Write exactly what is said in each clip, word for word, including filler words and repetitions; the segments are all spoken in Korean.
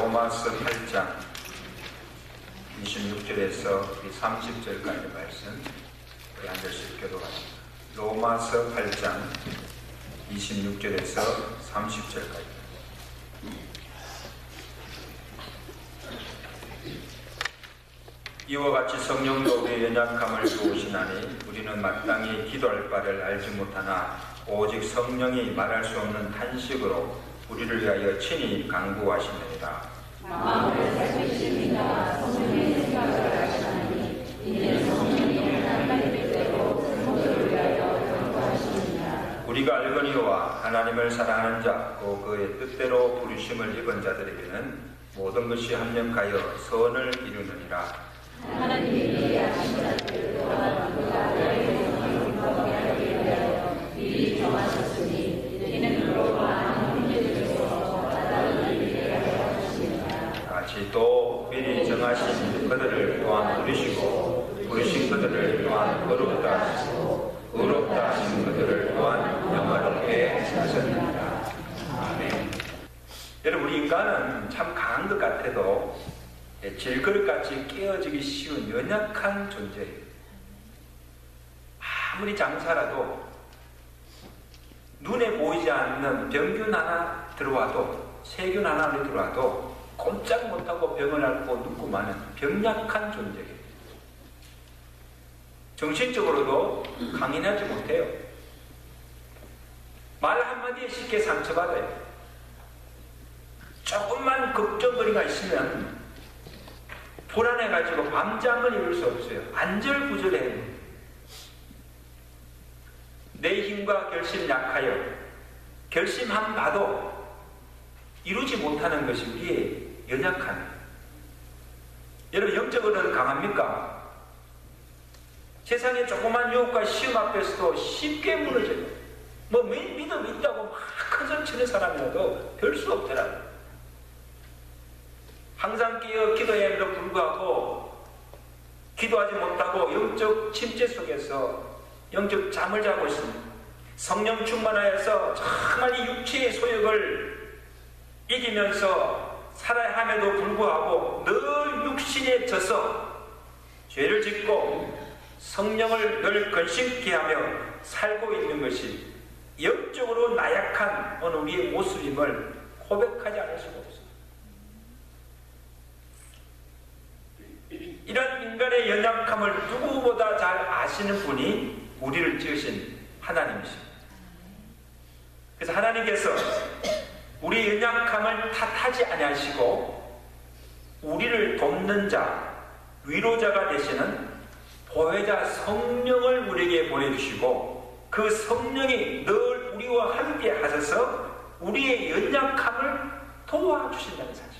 로마서 팔 장 이십육 절에서 삼십 절까지 말씀 우리 한 절씩 교도하십니다. 로마서 팔 장 이십육 절에서 삼십 절까지. 이와 같이 성령도 우리의 연약함을 도우시나니 우리는 마땅히 기도할 바를 알지 못하나 오직 성령이 말할 수 없는 탄식으로 우리를 위하여 친히 간구하시느니라. 마음을 살피십니다. 성령의 생각을 하시나니 이는 성령이 하나님의 뜻대로 성도를 위하여 간구하시느니라. 우리가 알거니와 하나님을 사랑하는 자, 또 그의 뜻대로 부르심을 입은 자들에게는 모든 것이 합력하여 선을 이루느니라. 하나님이 예하신 자들 또한 그가 그에게 성령을 불법하게 하기 위하여 미리 정하셨으니 이는 그로 하나님의 뜻에서 따르는 일에 하여 하시니라. 같이 또 미리 정하신 그들을 또한 부르시고 부르신 그들을 또한 의롭다 하시고 의롭다 하신 그들을 또한 영화롭게 하셨느니라. 아멘. 여러분, 우리 인간은 참 강한 것 같아도 질그릇같이 깨어지기 쉬운 연약한 존재예요. 아무리 장사라도 눈에 보이지 않는 병균 하나 들어와도, 세균 하나 들어와도 꼼짝 못하고 병을 앓고 눕고 마는 병약한 존재예요. 정신적으로도 강인하지 못해요. 말 한마디에 쉽게 상처받아요. 조금만 걱정거리가 있으면 불안해가지고 밤잠을 이룰 수 없어요. 안절부절해요. 내 힘과 결심 약하여 결심한 바도 이루지 못하는 것이 우리의 연약함이에요. 여러분, 영적으로는 강합니까? 세상의 조그만 유혹과 시험 앞에서도 쉽게 무너져요. 뭐 믿음 있다고 막 큰소리 치는 사람이라도 별 수 없더라고요. 항상 깨어 기도해도 불구하고 기도하지 못하고 영적 침체 속에서 영적 잠을 자고 있습니다. 성령 충만하여서 정말 이 육체의 소욕을 이기면서 살아야 함에도 불구하고 늘 육신에 져서 죄를 짓고 성령을 늘 근심케 하며 살고 있는 것이 영적으로 나약한 어느 우리의 모습임을 고백하지 않을 수가 없습니다. 이런 인간의 연약함을 누구보다 잘 아시는 분이 우리를 지으신 하나님이십니다. 그래서 하나님께서 우리의 연약함을 탓하지 아니하시고 우리를 돕는 자, 위로자가 되시는 보혜자 성령을 우리에게 보내주시고 그 성령이 늘 우리와 함께 하셔서 우리의 연약함을 도와주신다는 사실.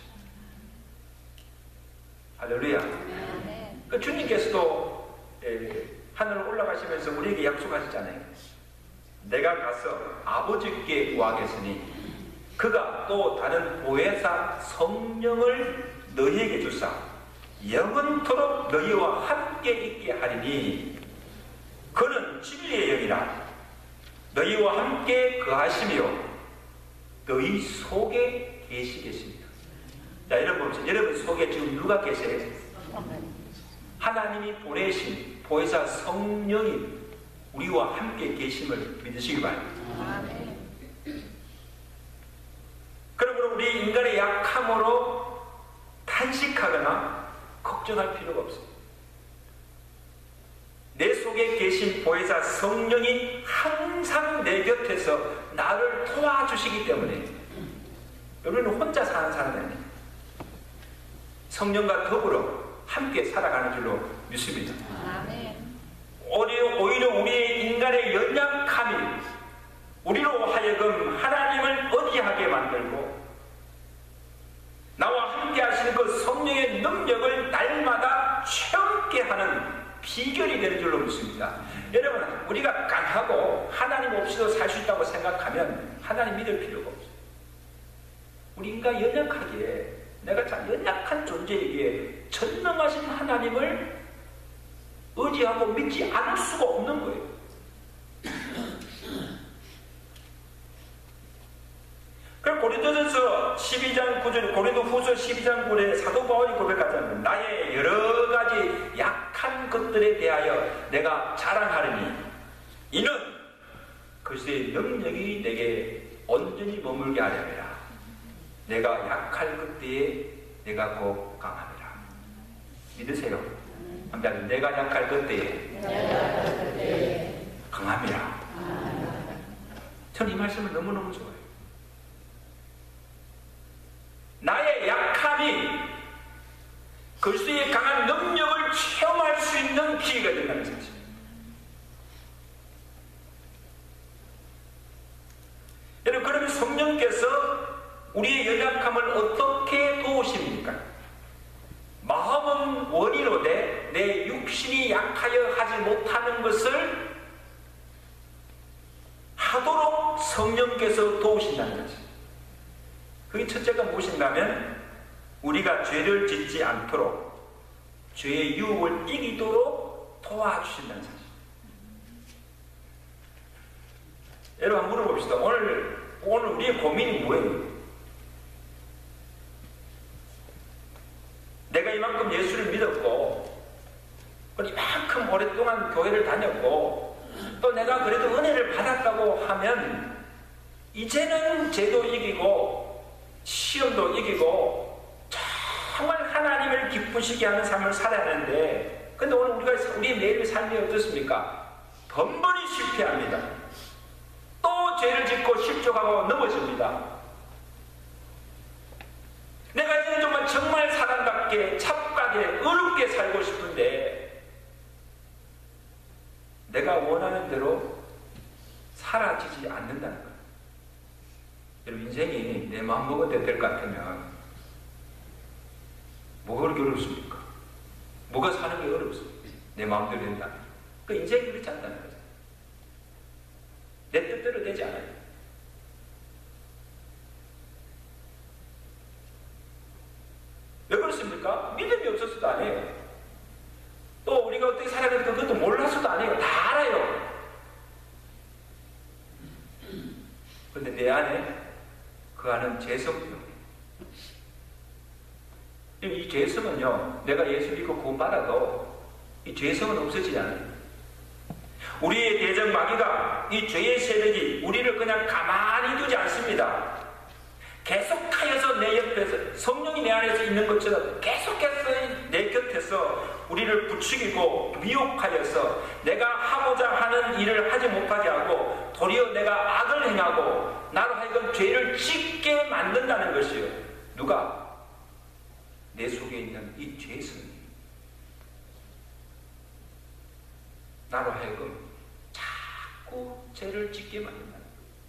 할렐루야. 그 주님께서도 에, 하늘로 올라가시면서 우리에게 약속하셨잖아요. 내가 가서 아버지께 구하겠으니 그가 또 다른 보혜사 성령을 너희에게 주사 영원토록 너희와 함께 있게 하리니 그는 진리의 영이라 너희와 함께 거하시며 너희 속에 계시겠습니다. 자, 여러분 봅시다. 여러분 속에 지금 누가 계세요? 하나님이 보내신 보혜사 성령이 우리와 함께 계심을 믿으시기 바랍니다. 그러므로 우리 인간의 약함으로 탄식하거나 걱정할 필요가 없습니다. 내 속에 계신 보혜사 성령이 항상 내 곁에서 나를 도와주시기 때문에 여러분은 혼자 사는 사람이 아니에요. 성령과 더불어 함께 살아가는 줄로 믿습니다. 오히려 우리의 인간의 연약함이 우리로 하여금 하나님을 의지하게 만들고 나와 함께 하시는 그 성령의 능력을 날마다 체험케 하는 비결이 되는 줄로 믿습니다. 여러분, 우리가 강하고 하나님 없이도 살 수 있다고 생각하면 하나님 믿을 필요가 없어요. 우리 인간 연약하기에 내가 참 연약한 존재이기에 전능하신 하나님을 의지하고 믿지 않을 수가 없는 거예요. 그럼 고린도전서 십이 장 구 구 절 고린도 후서 십이 장 구 절에 사도 바울이 고백하자면 나의 여러 가지 약한 것들에 대하여 내가 자랑하리니 이는 그리스도의 능력이 내게 온전히 머물게 하려니라. 내가 약할 그때에 내가 곧 강함이라. 믿으세요? 한번 내가 약할 그때에 강함이라. 저는 이 말씀을 너무너무 좋아해요. 나의 약함이 그리스도의 강한 능력을 체험할 수 있는 기회가 된다는 사실. 여러분, 그러면 성령께서 우리의 연약함을 어떻게 도우십니까? 마음은 원이로되 내 육신이 약하여 하지 못하는 것을 하도록 성령께서 도우신다는 거죠. 그게 첫째가 무엇인가면 우리가 죄를 짓지 않도록 죄의 유혹을 이기도록 도와주신다는 사실. 여러분 한번 물어봅시다. 오늘, 오늘 우리의 고민이 뭐예요? 내가 이만큼 예수를 믿었고 이만큼 오랫동안 교회를 다녔고 또 내가 그래도 은혜를 받았다고 하면 이제는 죄도 이기고 시험도 이기고 정말 하나님을 기쁘시게 하는 삶을 살아야 하는데 근데 오늘 우리가 우리 매일의 삶이 어떻습니까? 번번이 실패합니다. 또 죄를 짓고 실족하고 넘어집니다. 내가 이제는 정말 정말 사람답게 착하게 어렵게 살고 싶은데 내가 원하는 대로 사라지지 않는다는 거예요. 여러분 인생이 내 마음먹은 될 것 같으면 뭐가 그렇게 어렵습니까? 뭐가 사는 게 어렵습니까? 내 마음대로 된다면 그 인생이 그렇지 않다는 거죠. 내 뜻대로 되지 않아요. 왜 그렇습니까? 믿음이 없어서도 안 해요. 또 우리가 어떻게 살아야 될까 그것도 몰라서도 안 해요. 다 알아요. 근데 내 안에 그 안은 죄성이요. 이 죄성은요, 내가 예수 믿고 구원받아도 이 죄성은 없어지지 않아요. 우리의 대적 마귀가 이 죄의 세력이 우리를 그냥 가만히 두지 않습니다. 계속하여서 내 옆에서 성령이 내 안에서 있는 것처럼 계속해서 내 곁에서 우리를 부추기고 미혹하여서 내가 하고자 하는 일을 하지 못하게 하고 도리어 내가 악을 행하고 나로 하여금 죄를 짓게 만든다는 것이요. 누가? 내 속에 있는 이 죄성이 나로 하여금 자꾸 죄를 짓게 만든다.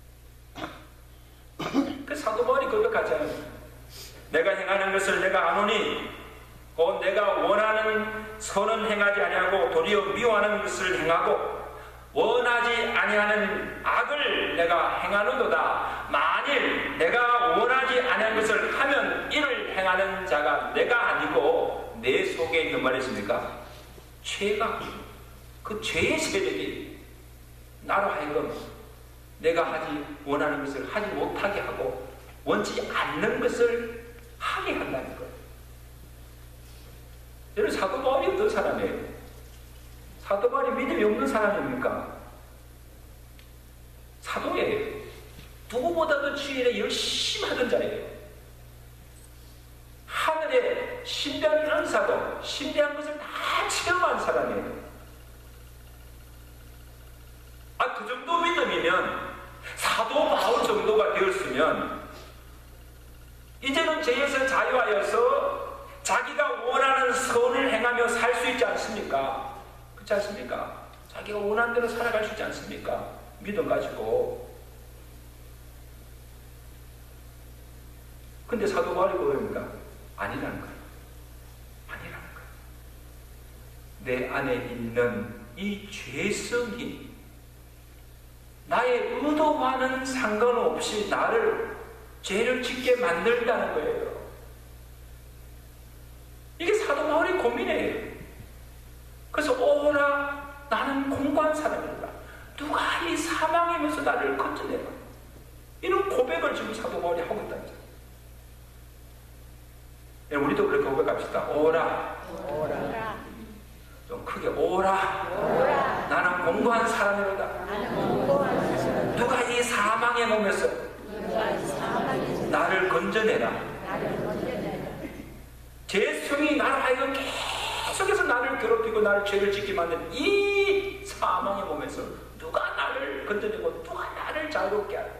그 사도 바울이 고백하잖아요. 내가 행하는 것을 내가 아노니 곧 내가 원하는 선은 행하지 아니하고 도리어 미워하는 것을 행하고 원하지 아니하는 악을 내가 행하는도다. 만일 내가 원하지 아니하는 것을 하면 이를 행하는 자가 내가 아니고 내 속에 있는 말이십니까? 죄가 그 죄의 세력이 나로 하여금 내가 하지 원하는 것을 하지 못하게 하고 원치 않는 것을 하게 한다는 거예요. 여러분 사도 바울이 어떤 사람이에요? 사도 바울이 믿음이 없는 사람입니까? 사도예요. 누구보다도 주일에 열심히 하던 자예요. 하늘에 신비한 은사도 신비한 것을 다 체험한 사람이에요. 아, 그 정도 믿음이면 사도 바울 정도가 되었으면 이제는 죄에서 자유하여서 자기가 원하는 선을 행하며 살 수 있지 않습니까? 그렇지 않습니까? 자기가 원하는 대로 살아갈 수 있지 않습니까? 믿음 가지고. 근데 사도 바울이 뭐입니까? 아니라는 거예요. 아니라는 거예요. 내 안에 있는 이 죄성이 나의 의도와는 상관없이 나를 죄를 짓게 만들다는 거예요. 이게 사도 바울의 고민이에요. 그래서 오라 나는 공고한 사람이다. 누가 이 사망이면서 나를 건져내라. 이런 고백을 지금 사도 바울이 하고 있다는 거예요. 우리도 그렇게 고백합시다. 오라. 오라. 좀 크게 오라. 오라. 나는 공고한 사람이로다. 나는 공고한 사람. 누가 이 사망의 몸에서 누가 이 사망에서 나를 건져내라. 나를 건져내라. 죄성이 나를 하여금 계속해서 나를 괴롭히고 나를 죄를 짓게 만든 이 사망의 몸에서 누가 나를 건져내고 누가 나를 자유롭게 하라.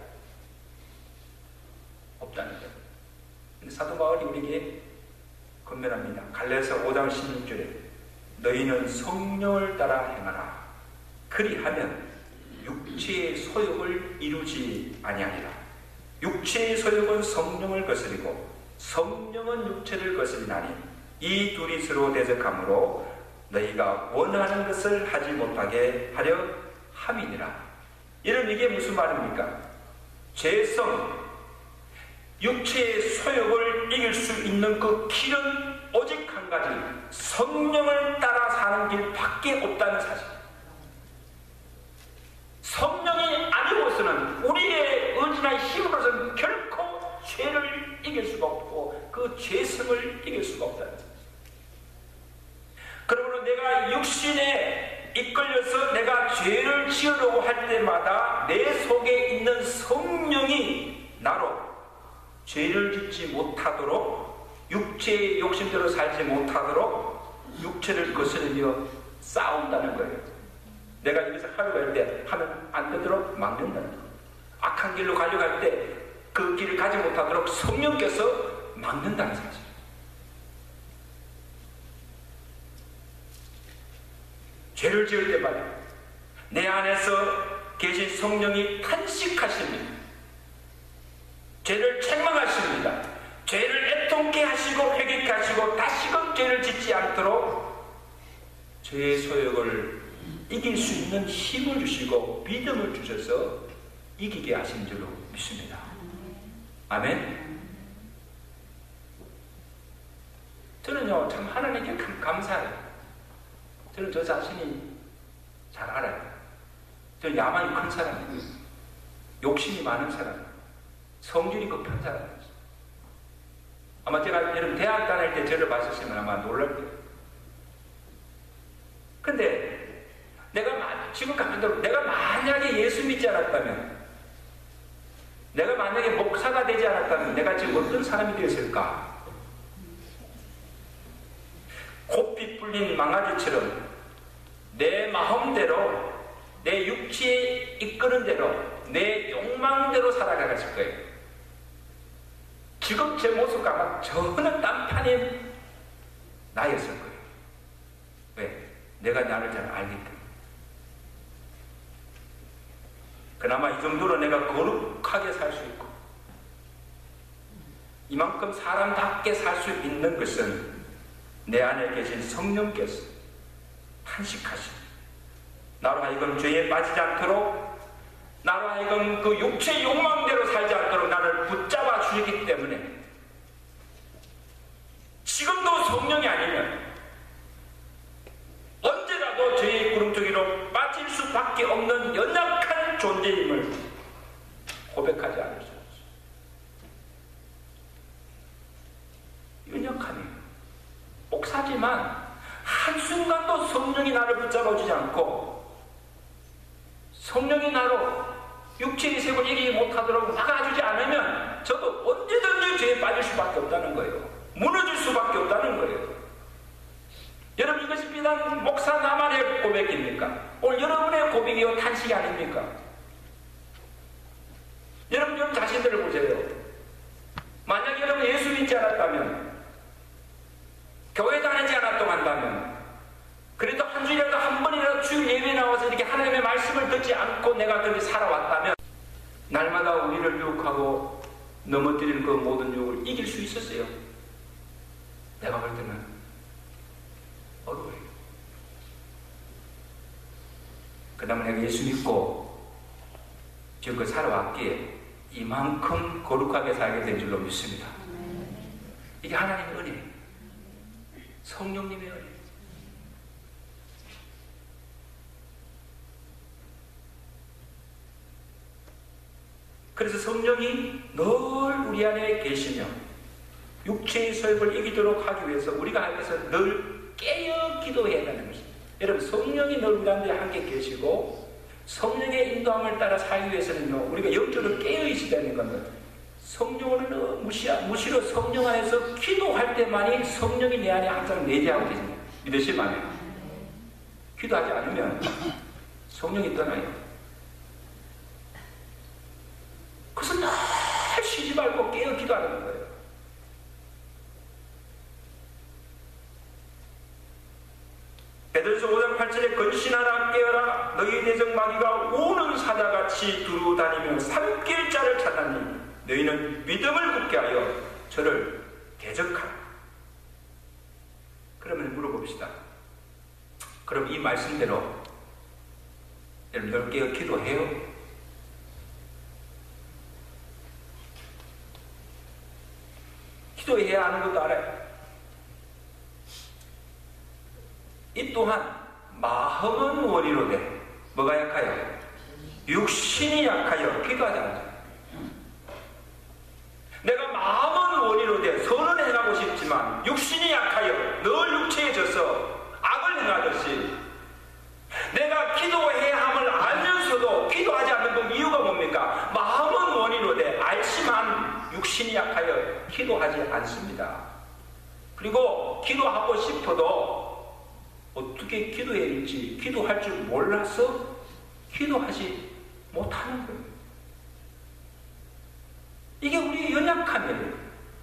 없다는 거예요. 근데 사도 바울이 우리에게 건면합니다. 갈라디아서 오 장 십육 절에 너희는 성령을 따라 행하라. 그리하면 육체의 소욕을 이루지 아니하리라. 육체의 소욕은 성령을 거스리고 성령은 육체를 거스리나니 이 둘이 서로 대적하므로 너희가 원하는 것을 하지 못하게 하려 함이니라. 이런 이게 무슨 말입니까? 죄성, 육체의 소욕을 이길 수 있는 그 길은 오직 한 가지, 성령을 따라 사는 길밖에 없다는 사실. 성령이 아니고서는 우리의 의지나 힘으로서는 결코 죄를 이길 수가 없고 그 죄성을 이길 수가 없다는 사실. 그러므로 내가 육신에 이끌려서 내가 죄를 지으려고 할 때마다 내 속에 있는 성령이 나로 죄를 짓지 못하도록, 육체의 욕심대로 살지 못하도록 육체를 거스르며 싸운다는 거예요. 내가 여기서 하려고 할 때 하면 안 되도록 막는다는 거예요. 악한 길로 가려고 할 때 그 길을 가지 못하도록 성령께서 막는다는 사실. 죄를 지을 때마다 내 안에서 계신 성령이 탄식하십니다. 죄를 책망하십니다. 죄를 애통케 하시고 회개케 하시고 다시금 죄를 짓지 않도록 죄의 소욕을 이길 수 있는 힘을 주시고 믿음을 주셔서 이기게 하신 줄로 믿습니다. 아멘. 저는요 참 하나님께 감, 감사해요. 저는 저 자신이 잘 알아요. 저는 야망이 큰 사람이에요. 욕심이 많은 사람이에요. 성질이 급한 사람이에요. 아마 제가 여러분 대학 다닐 때 저를 봤으시면 아마 놀랄 거예요. 근데 내가 지금 가만히 내가 만약에 예수 믿지 않았다면, 내가 만약에 목사가 되지 않았다면 내가 지금 어떤 사람이 되었을까? 곱비 뿔린 망아지처럼 내 마음대로, 내 육체에 이끄는 대로, 내 욕망대로 살아가실 거예요. 지금 제 모습과 아마 저는 딴판인 나였을 거예요. 왜? 내가 나를 잘 알기 때문에. 그나마 이 정도로 내가 거룩하게 살 수 있고 이만큼 사람답게 살 수 있는 것은 내 안에 계신 성령께서 탄식하신, 나로 하여금 죄에 빠지지 않도록, 나로 하여금 그 육체의 욕망대로 살지 않도록 나를 붙잡아 주시기 때문에 지금도 성령이 아니면 언제라도 죄의 구름투기로 빠질 수밖에 없는 연약한 존재임을 고백하지 않을 수 없어요. 연약함이에요. 목사지만 한순간도 성령이 나를 붙잡아주지 않고 성령이 나로 육체의 색을 이기지 못하도록 막아주지 않으면 저도 언제든지 죄에 빠질 수밖에 없다는 거예요. 무너질 수밖에 없다는 거예요. 여러분, 이것이 비단 목사 나만의 고백입니까? 오늘 여러분의 고백이요 탄식이 아닙니까? 여러분 좀 자신들을 보세요. 만약 여러분 예수 믿지 않았다면, 교회 다니지 않았다고 한다면, 그래도 한 주일이라도 한 번이라도 주일 예배에 나와서 이렇게 하나님의 말씀을 듣지 않고 내가 그렇게 살아왔다면 날마다 우리를 유혹하고 넘어뜨리는 그 모든 유혹을 이길 수 있었어요? 내가 볼 때는 어려워요. 그다음에 내가 예수 믿고 지금껏 살아왔기에 이만큼 거룩하게 살게 된 줄로 믿습니다. 이게 하나님의 은혜예요. 성령님의 은혜. 그래서 성령이 늘 우리 안에 계시며 육체의 소욕을 이기도록 하기 위해서 우리가 하면서 늘 깨어 기도해야 한다는 것입니다. 여러분, 성령이 늘 우리 가운데 함께 계시고 성령의 인도함을 따라 살기 위해서는요, 우리가 영적으로 깨어 있어야 되는 겁니다. 성령을 무시, 무시로 성령 안에서 기도할 때만이 성령이 내 안에 항상 내재하고 계십니다. 믿으시면 기도하지 않으면 성령이 떠나요. 그래서 늘 쉬지 말고 깨어 기도하는 거예요. 베드로서 오 장 팔 절에 건신하라 깨어라 너희 대적 마귀가 우는 사자같이 두루 다니며 삼킬 자를 찾았니 너희는 믿음을 굳게 하여 저를 대적하라. 그러면 물어봅시다. 그럼 이 말씀대로 여러분 열 깨어 기도해요? 기도해야 하는 것도 알아요. 이 또한 마음은 원이로되 뭐가 약하여? 육신이 약하여 기도하지 않죠. 내가 마음은 원이로되 선은 행하고 싶지만 육신이 약하여 늘 육체에 져서 악을 행하듯이 내가 기도해야 함을 알면서도 기도하지 않는 그 이유가 뭡니까? 마음은 원이로되 알지만 육신이 약하여 기도하지 않습니다. 그리고 기도하고 싶어도 어떻게 기도해야 할지 기도할 줄 몰라서 기도하지 못하는 거예요. 이게 우리의 연약함이에요.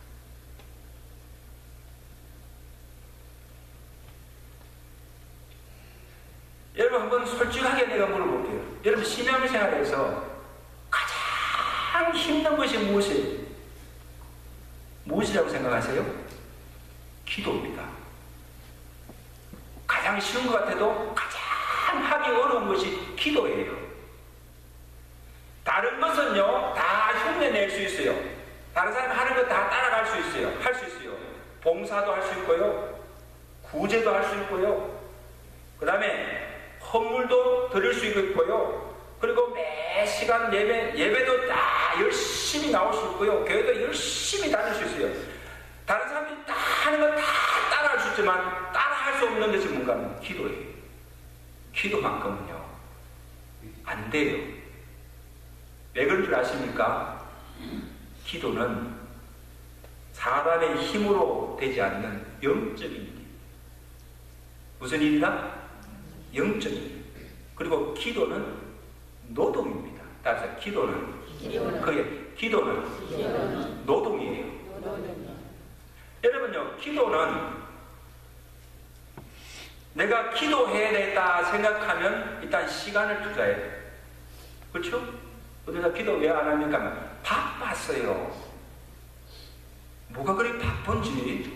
여러분 한번 솔직하게 내가 물어볼게요. 여러분 신앙생활에서 가장 힘든 것이 무엇이에요? 무엇이라고 생각하세요? 기도입니다. 가장 쉬운 것 같아도 가장 하기 어려운 것이 기도예요. 다른 것은요 다 흉내낼 수 있어요. 다른 사람 하는 거 다 따라갈 수 있어요. 할 수 있어요. 봉사도 할 수 있고요, 구제도 할 수 있고요, 그 다음에 헌물도 드릴 수 있고요, 그리고 매 시간 예배, 예배도 다 열심히 나올 수 있고요, 교회도 열심히 다닐 수 있어요. 다른 사람들이 다 하는 거 다 따라할 수 있지만 따라할 수 없는 것이 뭔가 기도예요. 기도만큼은요 안 돼요. 왜 그런 줄 아십니까? 기도는 사람의 힘으로 되지 않는 영적인 일. 무슨 일이다? 영적인 일. 그리고 기도는 노동입니다. 따라서 기도는 그게 기도는, 기도는 노동이에요. 노동이요. 여러분요, 기도는 내가 기도해야 되겠다 생각하면 일단 시간을 투자해야 돼요. 그렇죠? 그래서 기도 왜 안 합니까? 바빴어요. 뭐가 그리 바쁜지.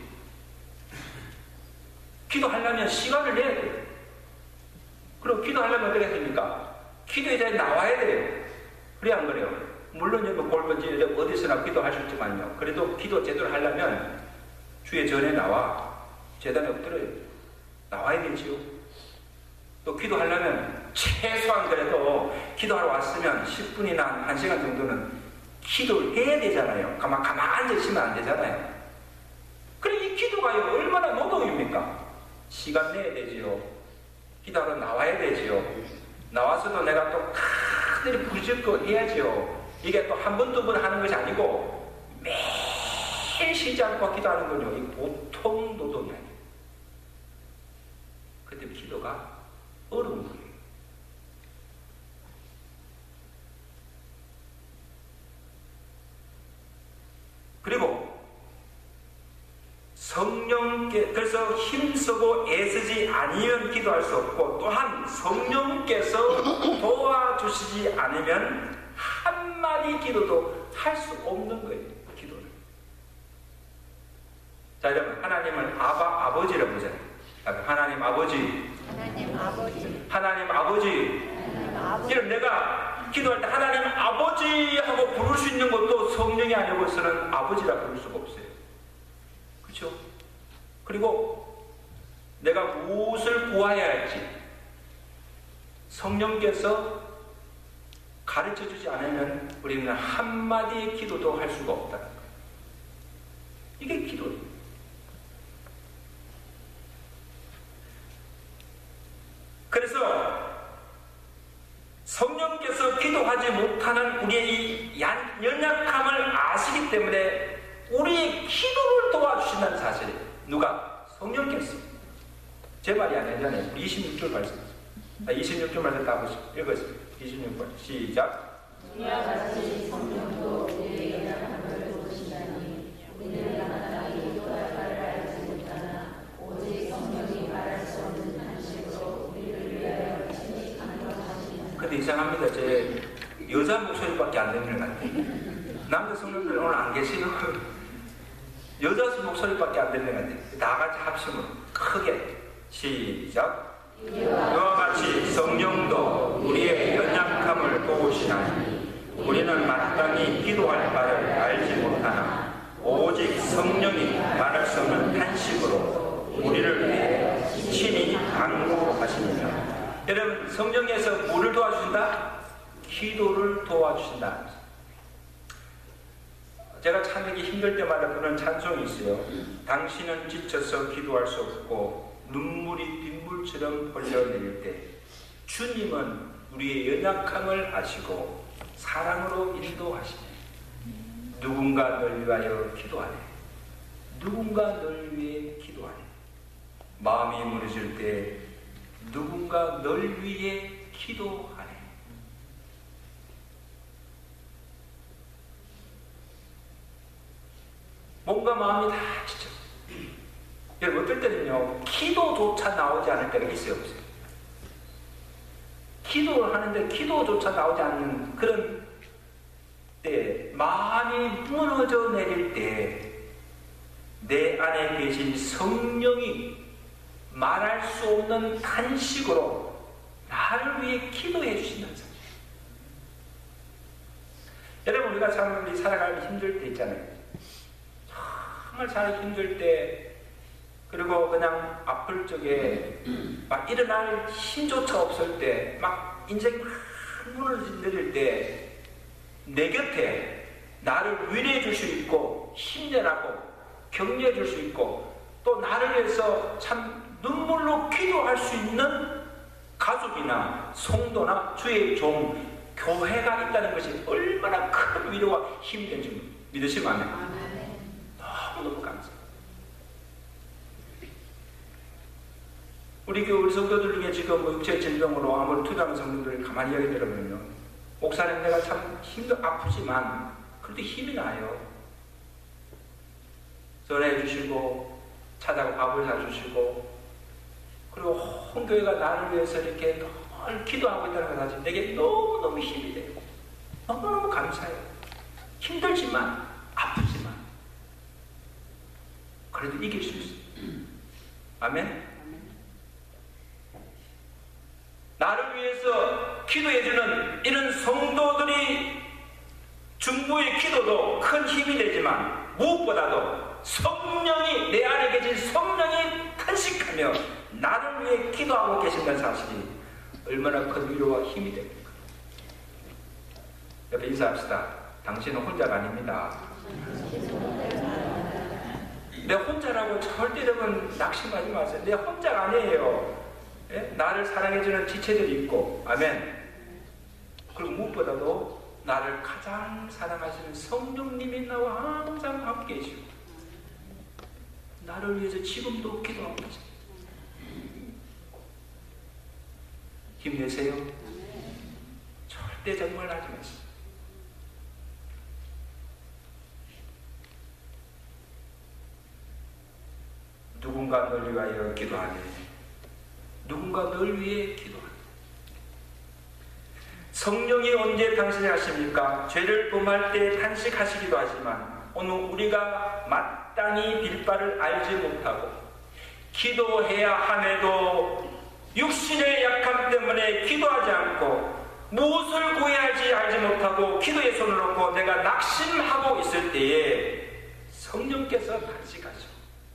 기도하려면 시간을 내야 돼요. 그럼 기도하려면 어떻게 됩니까? 기도에 대해 나와야 돼요. 그래 안 그래요? 물론 여기 골반지 어디서나 기도할 수 있지만요, 그래도 기도 제대로 하려면 주의 전에 나와 제단에 엎드려요. 나와야 되지요. 또 기도하려면 최소한 그래도 기도하러 왔으면 십 분이나 한 시간 정도는 기도를 해야 되잖아요. 가만 가만 앉으시면 안 되잖아요. 그래 이 기도가요 얼마나 노동입니까? 시간 내야 되지요. 기도하러 나와야 되지요. 나와서도 내가 또 크들이 부르짖고 해야지요. 이게 또 한 번 두 번 하는 것이 아니고 매일 쉬지 않고 기도하는 건요, 이 보통 노동이 아니에요. 그때 기도가 어려운 거예요. 그리고 성령께, 그래서 힘쓰고 애쓰지 아니면 기도할 수 없고, 또한 성령께서 도와주시지 않으면 한마디 기도도 할 수 없는 거예요. 기도를. 자, 여러분 하나님을 아바, 아버지라고 보잖아요. 하나님 아버지, 하나님 아버지, 하나님 아버지. 하나님 아버지. 이런 내가 기도할 때 하나님 아버지 하고 부를 수 있는 것도 성령이 아니고서는 아버지라 부를 수가 없어요. 그렇죠? 그리고 내가 무엇을 구해야 할지 성령께서 가르쳐 주지 않으면 우리는 한마디의 기도도 할 수가 없다는 거예요. 이게 기도예요. 그래서 성령께서 기도하지 못하는 우리의 이 연약함을 아시기 때문에 우리의 기도를 도와주신다는 사실이에요. 누가? 성령께서. 제 말이 아니잖아요. 우리 이십육 절 말씀. 이십육 절 말씀 다 보시죠. 읽으세요. 이십육 절 시작. 우리와 같이 성령도 우리의 연약함을 도우신다니 우리는 마땅히 기도할 바를 알지 못하나 오직 성령이 말할 수 없는 탄식으로 우리를 위하여 친히 간구하시나니. 근데 이상합니다. 제 여자 목소리밖에 안 들리는 것 같아요. 남자 성령들 오늘 안 계시고 여자 목소리밖에 안 들리는 것 같아요. 다 같이 합심으로 크게 시작. 이와 같이 성령도 우리의 연약함을 도우시나니 우리는 마땅히 기도할 바를 알지 못하나 오직 성령이 말할 수 없는 탄식으로 우리를 위해 친히 간구하시니라. 여러분, 성령에서 뭐를 도와주신다? 기도를 도와주신다. 제가 찬양이 힘들 때마다 부르는 찬송이 있어요. 당신은 지쳐서 기도할 수 없고 눈물이 빗물처럼 흘러내릴 때 주님은 우리의 연약함을 아시고 사랑으로 인도하시네. 누군가 널 위하여 기도하네. 누군가 널 위해 기도하네. 마음이 무너질 때 누군가 널 위해 기도하네. 뭔가 마음이 다 지쳐. 여러분, 어떨 때는요, 기도조차 나오지 않을 때가 있어요, 없어요? 기도를 하는데 기도조차 나오지 않는 그런 때, 마음이 무너져 내릴 때, 내 안에 계신 성령이 말할 수 없는 탄식으로 나를 위해 기도해 주신다는 사실. 여러분, 우리가 참 우리 살아가기 힘들 때 있잖아요. 정말 살기 힘들 때, 그리고 그냥 아플 적에 막 일어날 힘조차 없을 때, 막 인생이 막 무너질 때 내 곁에 나를 위로해 줄 수 있고 힘내라고 격려해 줄 수 있고 또 나를 위해서 참 눈물로 기도할 수 있는 가족이나 성도나 주의 종, 교회가 있다는 것이 얼마나 큰 위로와 힘이 된지 믿으시면 안 돼요. 너무너무 감사해요. 우리 교회 우리 성도들 중에 지금 뭐 육체 질병으로 아무리 투자하는 성도들이 가만히 이야기 들으면요, 목사님 내가 참 힘도 아프지만 그래도 힘이 나요. 전화해 주시고 찾아가 밥을 사주시고 그리고 온 교회가 나를 위해서 이렇게 늘 기도하고 있다는 것 자체 내게 너무너무 힘이 되고 너무너무 감사해요. 힘들지만 아프지만 그래도 이길 수 있어요. 아멘. 나를 위해서 기도해주는 이런 성도들이 중보의 기도도 큰 힘이 되지만 무엇보다도 성령이 내 안에 계신 성령이 탄식하며 나를 위해 기도하고 계신다는 사실이 얼마나 큰 위로와 힘이 됩니까? 옆에 인사합시다. 당신은 혼자가 아닙니다. 내 혼자라고 절대 여러분 낙심하지 마세요. 내 혼자가 아니에요. 예? 나를 사랑해주는 지체들이 있고, 아멘. 그리고 무엇보다도 나를 가장 사랑하시는 성령님이 나와 항상 함께 계시고 나를 위해서 지금도 기도하고 계십니다. 힘내세요. 절대 정말 하지 마세요. 누군가 널 위하여 기도하네. 누군가 널 위해 기도하네. 성령이 언제 당신이 하십니까? 죄를 범할 때 탄식하시기도 하지만 오늘 우리가 마땅히 빌 바를 알지 못하고 기도해야 함에도 육신의 약함 때문에 기도하지 않고 무엇을 구해야 할지 알지 못하고 기도에 손을 놓고 내가 낙심하고 있을 때에 성령께서 탄식하시고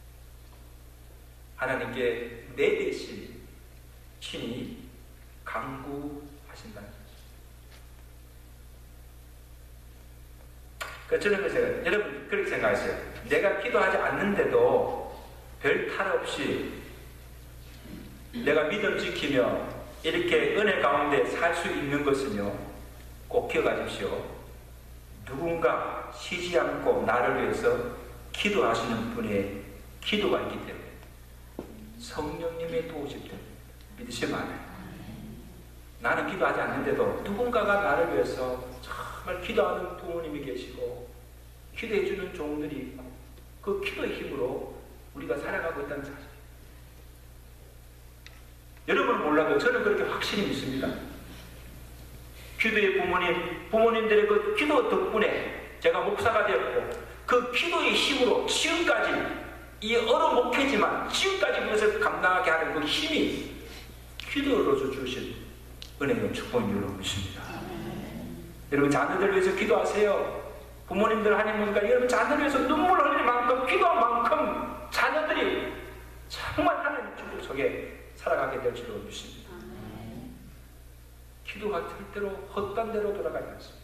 하나님께 내 대신 친히 간구하신다는 거죠. 그러니까 저는 제가 여러분 저는 그렇게 생각했어요. 내가 기도하지 않는데도 별 탈 없이 내가 믿음 지키며 이렇게 은혜 가운데 살 수 있는 것은요, 꼭 기억하십시오. 누군가 쉬지 않고 나를 위해서 기도하시는 분의 기도가 있기 때문에, 성령님의 도우심 때문에 믿으시면 안 돼요. 나는 기도하지 않는데도 누군가가 나를 위해서 정말 기도하는 부모님이 계시고 기도해주는 종들이 있고, 그 기도의 힘으로 우리가 살아가고 있다는 사실. 여러분은 몰라도 저는 그렇게 확실히 믿습니다. 기도의 부모님, 부모님들의 그 기도 덕분에 제가 목사가 되었고, 그 기도의 힘으로 지금까지, 이 어려운 목회지만 지금까지 그것을 감당하게 하는 그 힘이 기도로서 주신 은혜와 축복인 줄로 믿습니다. 여러분, 자녀들 위해서 기도하세요. 부모님들 하나님과 여러분 자녀들 위해서 눈물 흘릴 만큼, 기도한 만큼 자녀들이 정말 하나님 축복 속에 살아가게 될 줄로 믿습니다. 기도가 절대로 헛된 대로 돌아가지 않습니다.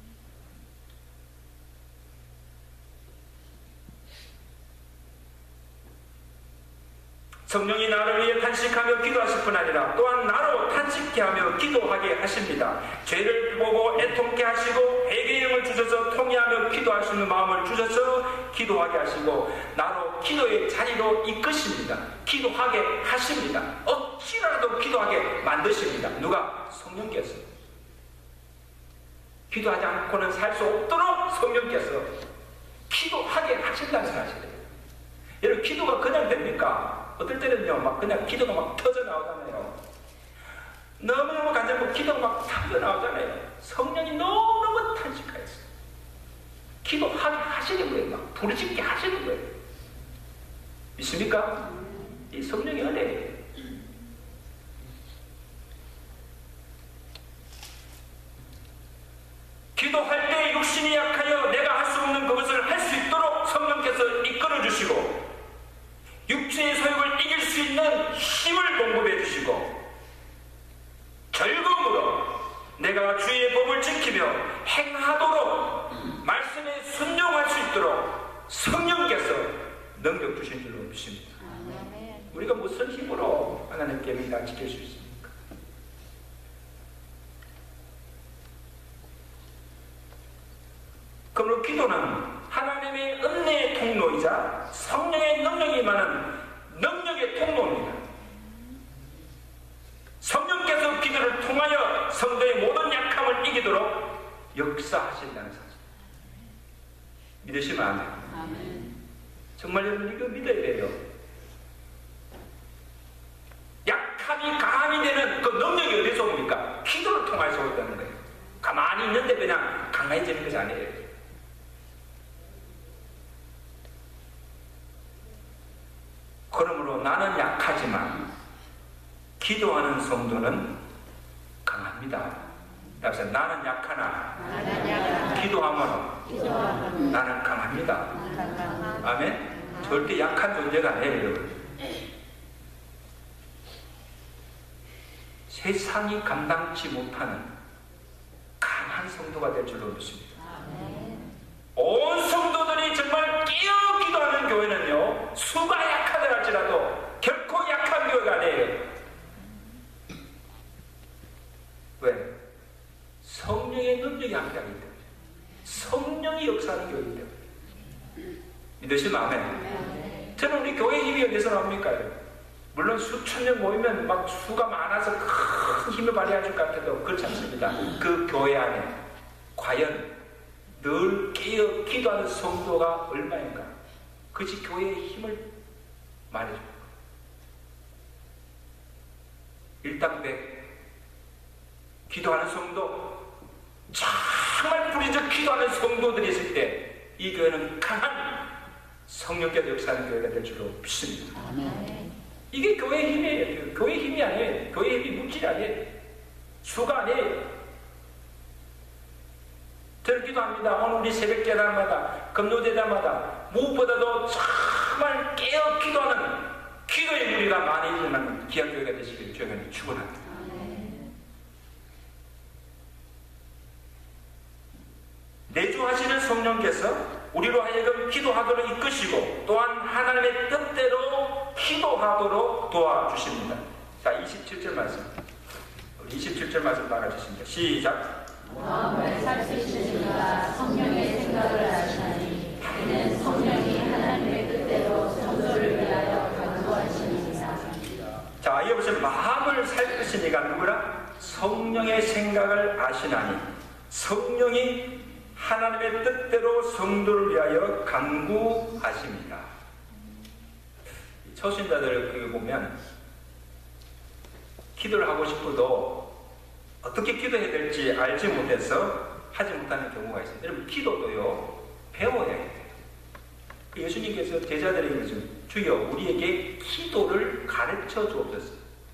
성령이 나를 위해 탄식하며 기도하실 뿐 아니라 또한 나로 탄식케 하며 기도하게 하십니다. 죄를 보고 애통케 하시고 회개의 영을 주셔서 통회하며 기도할 수 있는 마음을 주셔서 기도하게 하시고 나로 기도의 자리로 이끄십니다. 기도하게 하십니다. 억지라도 기도하게 만드십니다. 누가? 성령께서. 기도하지 않고는 살 수 없도록 성령께서 기도하게 하신다는 사실이에요. 여러분, 기도가 그냥 됩니까? 어떨 때는요, 막 그냥 기도가 막 터져 나오잖아요. 너무너무 간절하고 기도가 막 터져 나오잖아요. 성령이 너무너무 탄식하였어요. 기도하게 하시는 거예요. 막 부르짖게 하시는 거예요. 믿습니까? 이 성령의 은혜예요. 기도할 때 육신이 약하여 내가 할 수 없는 그것을 할 수 있도록 성령께서 이끌어 주시고, 육체의 소욕을 이길 수 있는 힘을 공급해 주시고, 즐거움으로 내가 주의 법을 지키며 행하도록 말씀에 순종할 수 있도록 성령께서 능력 주신 줄로 믿습니다. 우리가 무슨 힘으로 하나님께 믿다 지킬 수 있습니까? 그러므로 기도는 하나님의 은혜의 통로이자 성령의 능력이 임하는 능력의 통로입니다. 성령께서 기도를 통하여 성도의 모든 약함을 이기도록 역사하신다는 사실. 믿으시면 안 돼요. 아멘. 정말 여러분 이거 믿어야 돼요. 약함이 강함이 되는 그 능력이 어디서 옵니까? 기도를 통해서 온다는 거예요. 가만히 있는데 그냥 강해지는 것이 아니에요. 그러므로 나는 약하지만 기도하는 성도는 강합니다. 그래서 나는 약하나 기도하면 나는 강합니다. 아멘. 절대 약한 존재가 아니에요, 여러분. 세상이 감당치 못하는 강한 성도가 될 줄로 믿습니다. 온 성도들이 정말 깨어 기도하는 교회는요, 수가 약하다 할지라도 결코 약한 교회가 아니에요. 왜? 성령의 능력이 함께하기 때문에, 성령이 역사하는 교회이기 때문에. 믿으시면 아멘. 저는 우리 교회 힘이 어디서 나옵니까? 물론 수천 명 모이면 막 수가 많아서 큰 힘을 발휘할 것 같아도 그렇지 않습니다. 그 교회 안에 과연 늘 깨어 기도하는 성도가 얼마인가? 그것이 교회의 힘을 말해줍니다. 일당백 기도하는 성도, 정말 부리적 기도하는 성도들이 있을 때 이 교회는 강한 성령께서 역사하는 교회가 될 줄로 믿습니다. 아멘. 이게 교회의 힘이에요. 교회의 힘이 아니에요. 교회의 힘이 물질이 아니에요. 수가 아니에요. 저는 기도합니다. 오늘 우리 새벽 예배마다, 금요대담마다 무엇보다도 정말 깨어 기도하는 기도의 무리가 많이 일어나는 귀한 교회가 되시길 주님을 축원합니다. 내주하시는 성령께서 우리로 하여금 기도하도록 이끄시고 또한 하나님의 뜻대로 기도하도록 도와주십니다. 자, 이십칠 절 말씀. 우리 이십칠 절 말씀 나가주십니다. 시작. 마음을 살 수 있으니까 성령의 생각을 아시나니 이는 성령이 하나님의 뜻대로 성도를 위하여 간구하시니라. 자, 이어 보세요. 마음을 살 것이니까 누구라? 성령의 생각을 아시나니 성령이 하나님의 뜻대로 성도를 위하여 간구하십니다. 초신자들 그게 보면 기도를 하고 싶어도 어떻게 기도해야 될지 알지 못해서 하지 못하는 경우가 있습니다. 여러분, 기도도요 배워야 해요. 예수님께서 제자들에게 좀 주여 우리에게 기도를 가르쳐 주옵소서.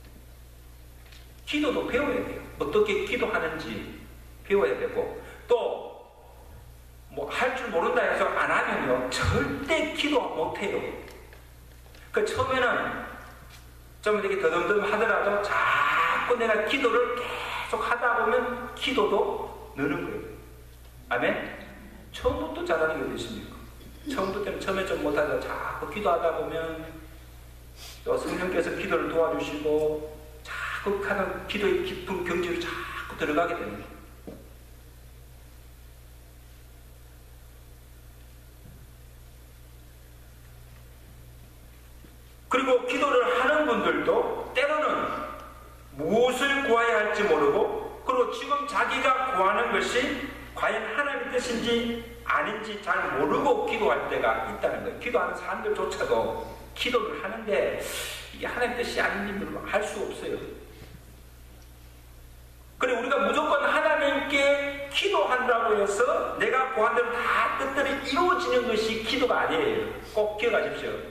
기도도 배워야 돼요. 어떻게 기도하는지 배워야 되고, 또 뭐 할 줄 모른다 해서 안 하면요 절대 기도 못해요. 그 처음에는 좀 이렇게 더듬듬 하더라도 자꾸 내가 기도를 계속 하다 보면 기도도 느는 거예요. 아멘? 처음부터 잘하는 게 되십니까? 처음부터는 처음에 좀 못하다가 자꾸 기도하다 보면 또 성령께서 기도를 도와주시고 자꾸 하는 기도의 깊은 경지로 자꾸 들어가게 되는 거예요. 그리고 기도를 하는 분들도 때로는 무엇을 구해야 할지 모르고, 그리고 지금 자기가 구하는 것이 과연 하나님의 뜻인지 아닌지 잘 모르고 기도할 때가 있다는 거예요. 기도하는 사람들조차도 기도를 하는데 이게 하나님의 뜻이 아닌지 알 수 없어요. 그리고 우리가 무조건 하나님께 기도한다고 해서 내가 구한 대로 다 뜻대로 이루어지는 것이 기도가 아니에요. 꼭 기억하십시오.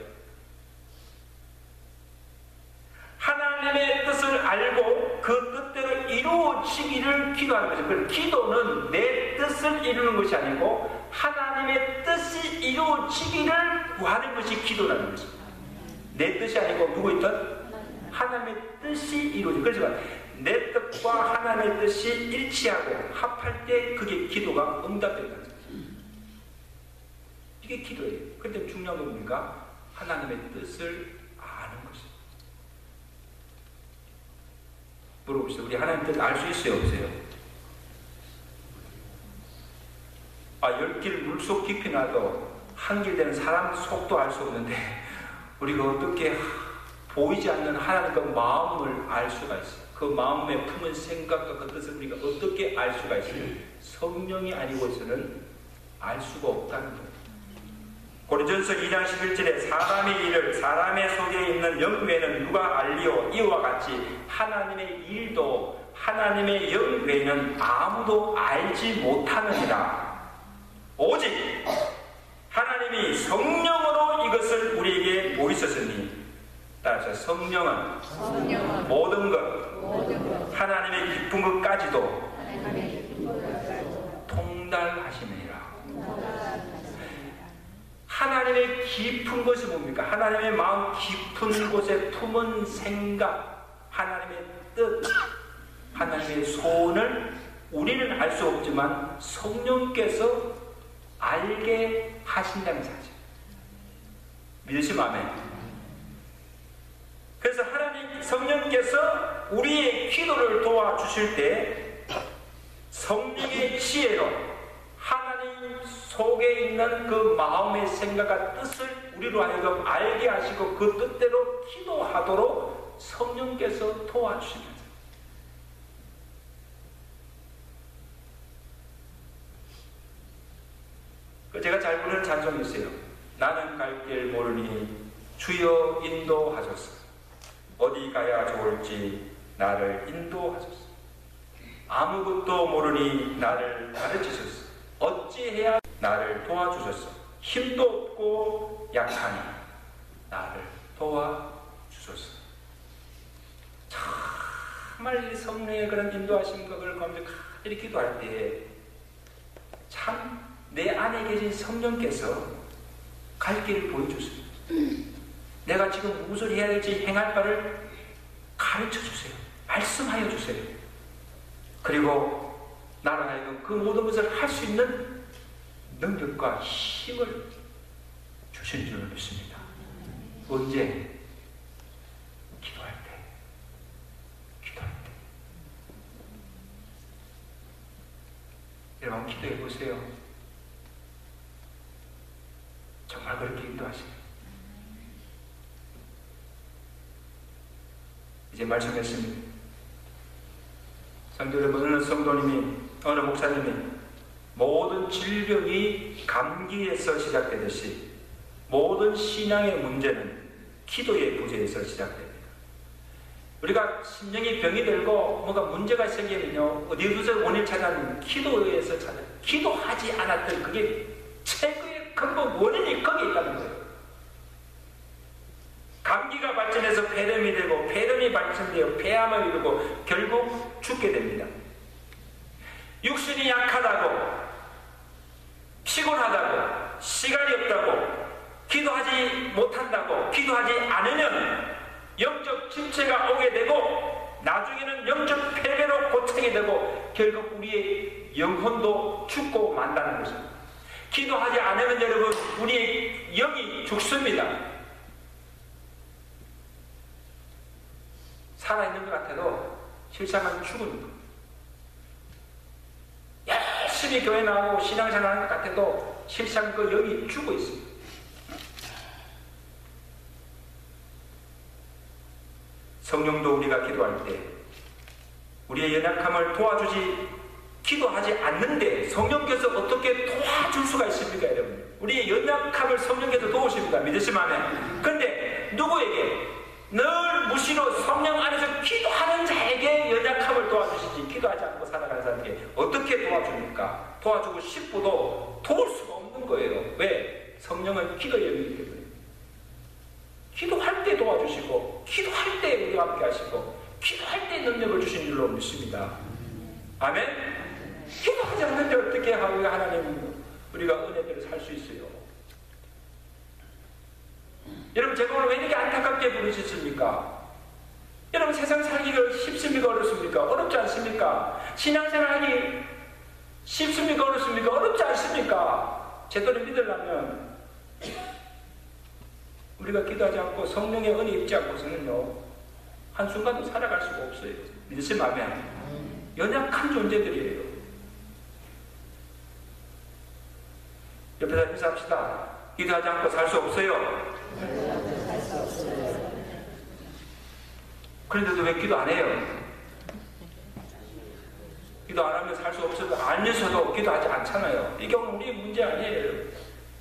하나님의 뜻을 알고 그 뜻대로 이루어지기를 기도하는 거죠. 그래서 기도는 내 뜻을 이루는 것이 아니고 하나님의 뜻이 이루어지기를 구하는 것이 기도라는 거죠. 내 뜻이 아니고 누구의 뜻? 하나님의 뜻이 이루어지고, 그렇지만 내 뜻과 하나님의 뜻이 일치하고 합할 때 그게 기도가 응답된다는 거죠. 이게 기도예요. 그런데 중요한 건 뭡니까? 하나님의 뜻을 아는 것이죠. 물어봅시다. 우리 하나님 뜻 알 수 있어요? 없어요? 아, 열 길 물속 깊이 나도 한 길 되는 사람 속도 알 수 없는데 우리가 어떻게 보이지 않는 하나님과 마음을 알 수가 있어요? 그 마음에 품은 생각과 그 뜻을 우리가 어떻게 알 수가 있어요? 성령이 아니고서는 알 수가 없다는 거예요. 고린전서 이 장 십일 절에 사람의 일을 사람의 속에 있는 영 외에는 누가 알리오? 이와 같이 하나님의 일도 하나님의 영 외에는 아무도 알지 못하느니라. 오직 하나님이 성령으로 이것을 우리에게 보이셨으니, 따라서 성령은, 성령은 모든 것, 모든 것 하나님의 깊은 것까지도 통달하시느니라. 하나님의 깊은 것이 뭡니까? 하나님의 마음 깊은 곳에 품은 생각, 하나님의 뜻, 하나님의 소원을 우리는 알 수 없지만 성령께서 알게 하신다는 사실. 믿으시면 아멘. 그래서 하나님 성령께서 우리의 기도를 도와주실 때 성령의 지혜로 하나님 속에 있는 그 마음의 생각과 뜻을 우리로 하여금 알게 하시고 그 뜻대로 기도하도록 성령께서 도와주십니다. 제가 잘 부르는 찬송이 있어요. 나는 갈 길 모르니 주여 인도하소서. 어디 가야 좋을지 나를 인도하소서. 아무것도 모르니 나를 가르치소서. 어찌해야 나를 도와주소서. 힘도 없고 약하니 나를 도와주소서. 정말 성령의 그런 인도하신 것을 가운데 가득히 기도할 때 참 내 안에 계신 성령께서 갈 길을 보여주세요. 내가 지금 무엇을 해야 될지 행할 바를 가르쳐 주세요. 말씀하여 주세요. 그리고 나로 하여금 그 모든 것을 할 수 있는 능력과 힘을 주신 줄 믿습니다. 언제? 기도할 때. 기도할 때. 여러분 기도해 보세요. 정말 그렇게 기도하시네. 이제 말씀했습니다. 성도 여러분, 어느 성도님이, 어느 목사님이 모든 질병이 감기에서 시작되듯이 모든 신앙의 문제는 기도의 부재에서 시작됩니다. 우리가 심령이 병이 들고 뭔가 문제가 생기면요, 어디서 원인을 찾아내면 기도에서 찾아. 기도하지 않았던 그게 최고의 근본 원인이 거기에 있다는 거예요. 감기가 발전해서 폐렴이 되고, 폐렴이 발전되어 폐암을 이루고 결국 죽게 됩니다. 육신이 약하다고, 피곤하다고, 시간이 없다고, 기도하지 못한다고, 기도하지 않으면 영적 침체가 오게 되고 나중에는 영적 패배로 고착이 되고 결국 우리의 영혼도 죽고 만다는 것입니다. 기도하지 않으면 여러분, 우리의 영이 죽습니다. 살아있는 것 같아도 실상은 죽은 것. 열심히 교회 나오고 신앙생활하는 것 같아도 실상 그 영이 죽어 있습니다. 성령도 우리가 기도할 때 우리의 연약함을 도와주지, 기도하지 않는데 성령께서 어떻게 도와줄 수가 있습니까, 여러분? 우리의 연약함을 성령께서 도우십니다. 믿으시면 아멘. 그런데 누구에게? 늘 무시로 성령 안에서 기도하는 자에게 연약함을 도와주시지, 기도하지 않고 살아가는 사람에게 어떻게 도와줍니까? 도와주고 싶어도 도울 수가 없는 거예요. 왜? 성령은 기도의 영이기 때문에. 기도할 때 도와주시고, 기도할 때 우리와 함께 하시고, 기도할 때 능력을 주신 줄로 믿습니다. 아멘? 기도하지 않는데 어떻게 하고 하나님 우리가 은혜대로 살 수 있어요? 여러분, 제가 오늘 왜 이렇게 안타깝게 부르셨습니까? 여러분, 세상 살기가 쉽습니까? 어렵습니까? 어렵지 않습니까? 신앙생활하기 쉽습니까? 어렵습니까? 어렵지 않습니까? 제대로 믿으려면 우리가 기도하지 않고 성령의 은혜 입지 않고서는요, 한순간도 살아갈 수가 없어요. 믿으시면 아멘. 연약한 존재들이에요. 옆에서 인사합시다. 기도하지 않고 살 수 없어요. 그런데도 왜 기도 안 해요? 기도 안 하면 살 수 없어도 알면서도 기도하지 않잖아요. 이게 오늘 우리의 문제 아니에요.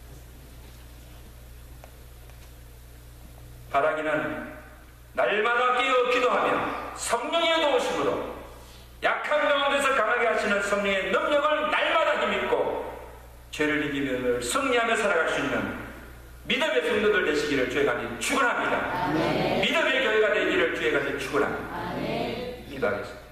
바라기는 날마다 깨어 기도하며 성령의 도우심으로 약한 가운데서 강하게 하시는 성령의 능력을 날마다 힘입고 죄를 이기며 승리하며 살아갈 수 있는 믿음의 성도들 되시기를 주의 간절히 축원합니다. 믿음의 교회가 되기를 주의 간절히 축원합니다. 기도하겠습니다.